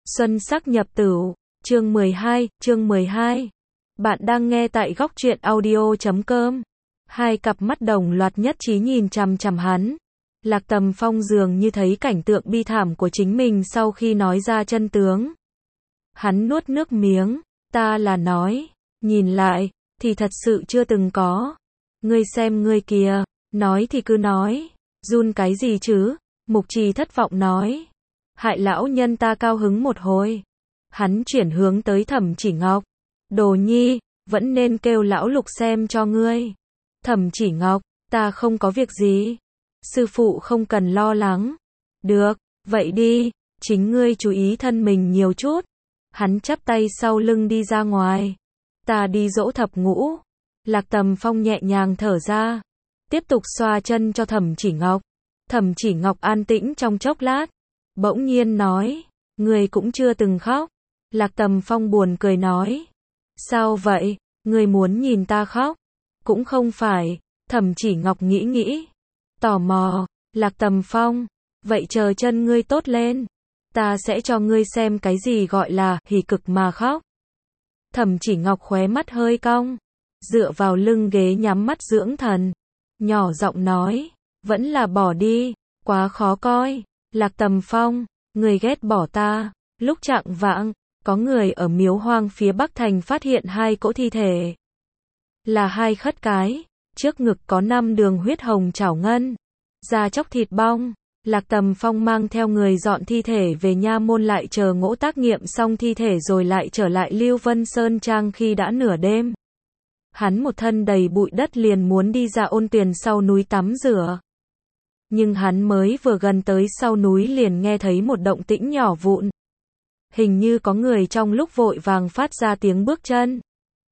Xuân sắc nhập tửu, chương 12. Bạn đang nghe tại góc truyện audio.com. Hai cặp mắt đồng loạt nhất trí nhìn chằm chằm hắn. Lạc Tầm Phong dường như thấy cảnh tượng bi thảm của chính mình sau khi nói ra chân tướng. Hắn nuốt nước miếng, ta là nói, nhìn lại, thì thật sự chưa từng có. Ngươi xem ngươi kìa, nói thì cứ nói, run cái gì chứ, Mục Trì thất vọng nói. Hại lão nhân ta cao hứng một hồi. Hắn chuyển hướng tới Thẩm Chỉ Ngọc. Đồ nhi, vẫn nên kêu lão Lục xem cho ngươi. Thẩm Chỉ Ngọc, ta không có việc gì. Sư phụ không cần lo lắng. Được, vậy đi, chính ngươi chú ý thân mình nhiều chút. Hắn chắp tay sau lưng đi ra ngoài. Ta đi dỗ thập ngũ. Lạc Tầm Phong nhẹ nhàng thở ra. Tiếp tục xoa chân cho Thẩm Chỉ Ngọc. Thẩm Chỉ Ngọc an tĩnh trong chốc lát. Bỗng nhiên nói, ngươi cũng chưa từng khóc. Lạc Tầm Phong buồn cười nói. Sao vậy, ngươi muốn nhìn ta khóc? Cũng không phải, Thẩm Chỉ Ngọc nghĩ. Tò mò, Lạc Tầm Phong, vậy chờ chân ngươi tốt lên. Ta sẽ cho ngươi xem cái gì gọi là hỉ cực mà khóc. Thẩm Chỉ Ngọc khóe mắt hơi cong, dựa vào lưng ghế nhắm mắt dưỡng thần. Nhỏ giọng nói, vẫn là bỏ đi, quá khó coi. Lạc Tầm Phong, người ghét bỏ ta. Lúc chạng vạng, có người ở miếu hoang phía Bắc Thành phát hiện hai cỗ thi thể. Là hai khất cái, trước ngực có 5 đường huyết hồng chảo ngân, da chóc thịt bong. Lạc Tầm Phong mang theo người dọn thi thể về nha môn, lại chờ Ngỗ tác nghiệm xong thi thể rồi lại trở lại Lưu Vân Sơn Trang khi đã nửa đêm. Hắn một thân đầy bụi đất liền muốn đi ra ôn tuyền sau núi tắm rửa. Nhưng hắn mới vừa gần tới sau núi liền nghe thấy một động tĩnh nhỏ vụn. Hình như có người trong lúc vội vàng phát ra tiếng bước chân.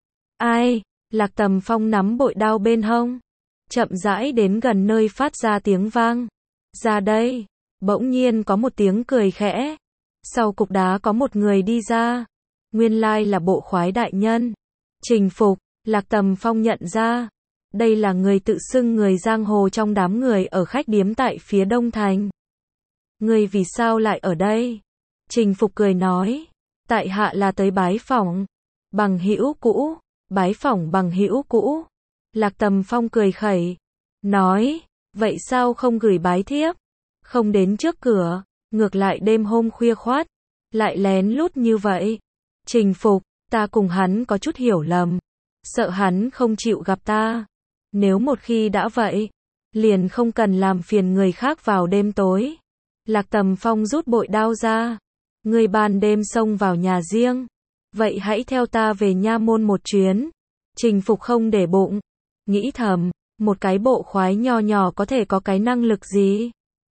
Ai? Lạc Tầm Phong nắm bội đao bên hông, chậm rãi đến gần nơi phát ra tiếng vang. Ra đây. Bỗng nhiên có một tiếng cười khẽ. Sau cục đá có một người đi ra. Nguyên lai là Bộ Khoái đại nhân. Trình Phục. Lạc Tầm Phong nhận ra. Đây là người tự xưng người giang hồ trong đám người ở khách điếm tại phía Đông Thành. Ngươi vì sao lại ở đây? Trình Phục cười nói. Tại hạ là tới bái phỏng bằng hữu cũ. Bái phỏng bằng hữu cũ. Lạc Tầm Phong cười khẩy. Nói, vậy sao không gửi bái thiếp? Không đến trước cửa, ngược lại đêm hôm khuya khoắt, lại lén lút như vậy. Trình Phục, ta cùng hắn có chút hiểu lầm. Sợ hắn không chịu gặp ta. Nếu một khi đã vậy, liền không cần làm phiền người khác vào đêm tối. Lạc Tầm Phong rút bội đao ra. Ngươi ban đêm xông vào nhà riêng. Vậy hãy theo ta về nha môn một chuyến. Trình Phục không để bụng. Nghĩ thầm, một cái bộ khoái nho nhỏ có thể có cái năng lực gì?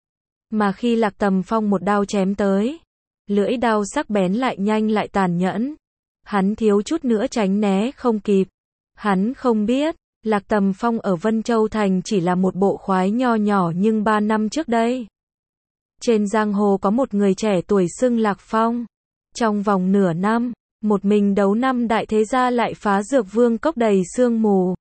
Mà khi Lạc Tầm Phong một đao chém tới, lưỡi đao sắc bén lại nhanh lại tàn nhẫn. Hắn thiếu chút nữa tránh né không kịp. Hắn không biết, Lạc Tầm Phong ở Vân Châu Thành chỉ là một bộ khoái nho nhỏ, nhưng 3 năm trước đây, trên giang hồ có một người trẻ tuổi xưng Lạc Phong. Trong vòng nửa năm, một mình đấu 5 đại thế gia, lại phá Dược Vương cốc đầy sương mù,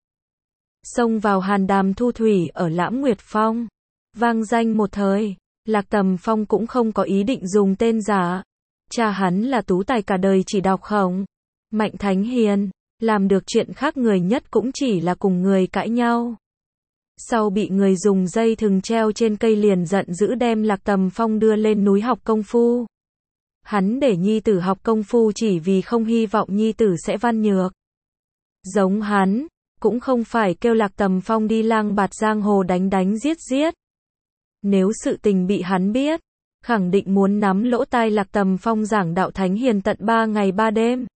xông vào Hàn Đàm Thu Thủy ở Lãm Nguyệt Phong, vang danh một thời. Lạc Tầm Phong cũng không có ý định dùng tên giả. Cha hắn là tú tài cả đời chỉ đọc Khổng Mạnh Thánh Hiền, làm được chuyện khác người nhất cũng chỉ là cùng người cãi nhau. Sau bị người dùng dây thừng treo trên cây liền giận dữ đem Lạc Tầm Phong đưa lên núi học công phu. Hắn để nhi tử học công phu chỉ vì không hy vọng nhi tử sẽ văn nhược giống hắn, cũng không phải kêu Lạc Tầm Phong đi lang bạt giang hồ đánh giết. Nếu sự tình bị hắn biết, khẳng định muốn nắm lỗ tai Lạc Tầm Phong giảng đạo Thánh Hiền tận 3 ngày 3 đêm.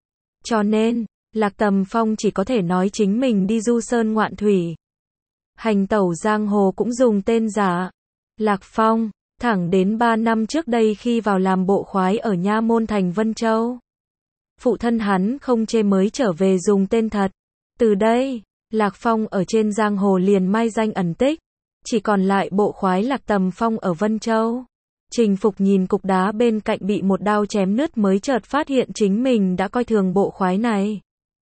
Cho nên, Lạc Tầm Phong chỉ có thể nói chính mình đi du sơn ngoạn thủy, hành tẩu giang hồ cũng dùng tên giả. Lạc Phong, thẳng đến 3 năm trước đây khi vào làm bộ khoái ở nha môn thành Vân Châu. Phụ thân hắn không chê mới trở về dùng tên thật. Từ đây, Lạc Phong ở trên giang hồ liền mai danh ẩn tích, chỉ còn lại bộ khoái Lạc Tầm Phong ở Vân Châu. Trình Phục nhìn cục đá bên cạnh bị một đao chém nứt mới chợt phát hiện chính mình đã coi thường bộ khoái này.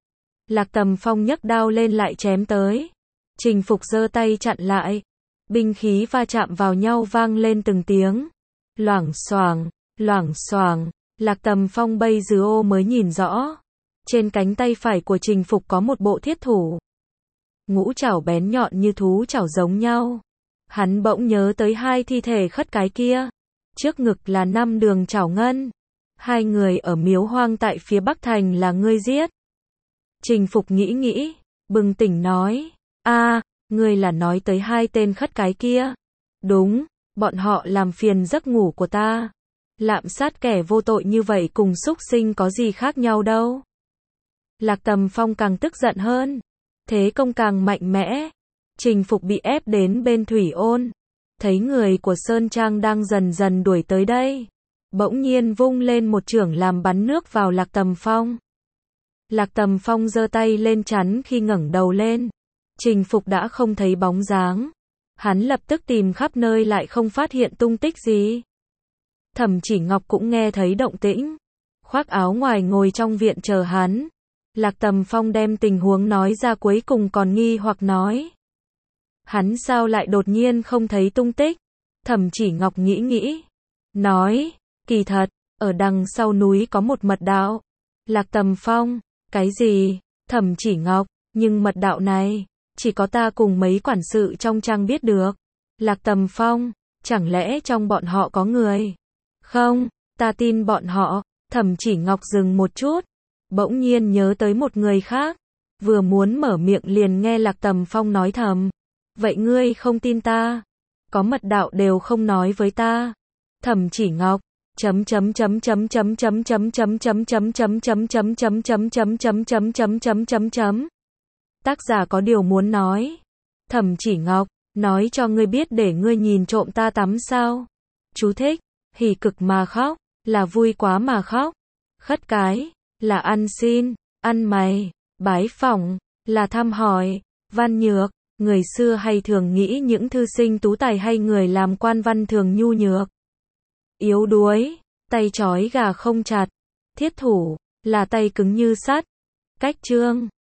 Lạc Tầm Phong nhấc đao lên lại chém tới. Trình Phục giơ tay chặn lại. Binh khí va chạm vào nhau vang lên từng tiếng. Loảng xoảng, Lạc Tầm Phong bây giờ mới nhìn rõ. Trên cánh tay phải của Trình Phục có một bộ thiết thủ. Ngũ trảo bén nhọn như thú trảo giống nhau. Hắn bỗng nhớ tới hai thi thể khất cái kia. Trước ngực là 5 đường trảo ngân. Hai người ở miếu hoang tại phía Bắc Thành là ngươi giết. Trình Phục nghĩ, bừng tỉnh nói. Ngươi là nói tới hai tên khất cái kia. Đúng, bọn họ làm phiền giấc ngủ của ta. Lạm sát kẻ vô tội như vậy cùng súc sinh có gì khác nhau đâu. Lạc Tầm Phong càng tức giận hơn. Thế công càng mạnh mẽ. Trình Phục bị ép đến bên Thủy Ôn. Thấy người của Sơn Trang đang dần dần đuổi tới đây. Bỗng nhiên vung lên một chưởng làm bắn nước vào Lạc Tầm Phong. Lạc Tầm Phong giơ tay lên chắn khi ngẩng đầu lên. Trình Phục đã không thấy bóng dáng. Hắn lập tức tìm khắp nơi lại không phát hiện tung tích gì. Thẩm Chỉ Ngọc cũng nghe thấy động tĩnh. Khoác áo ngoài ngồi trong viện chờ hắn. Lạc Tầm Phong đem tình huống nói ra cuối cùng còn nghi hoặc nói. Hắn sao lại đột nhiên không thấy tung tích? Thẩm Chỉ Ngọc nghĩ. Nói, kỳ thật, ở đằng sau núi có một mật đạo. Lạc Tầm Phong, cái gì? Thẩm Chỉ Ngọc, nhưng mật đạo này, chỉ có ta cùng mấy quản sự trong trang biết được. Lạc Tầm Phong, chẳng lẽ trong bọn họ có người? Không, ta tin bọn họ. Thẩm Chỉ Ngọc dừng một chút. Bỗng nhiên nhớ tới một người khác. Vừa muốn mở miệng liền nghe Lạc Tầm Phong nói thầm. Vậy ngươi không tin ta? Có mật đạo đều không nói với ta. Thẩm Chỉ Ngọc. Tác giả có điều muốn nói. Thẩm Chỉ Ngọc, nói cho ngươi biết để ngươi nhìn trộm ta tắm sao? Chú thích, hỉ cực mà khóc, là vui quá mà khóc. Khất cái, là ăn xin, ăn mày. Bái phỏng, là thăm hỏi. Văn nhược, người xưa hay thường nghĩ những thư sinh tú tài hay người làm quan văn thường nhu nhược, yếu đuối, tay trói gà không chặt. Thiết thủ, là tay cứng như sắt. Cách chương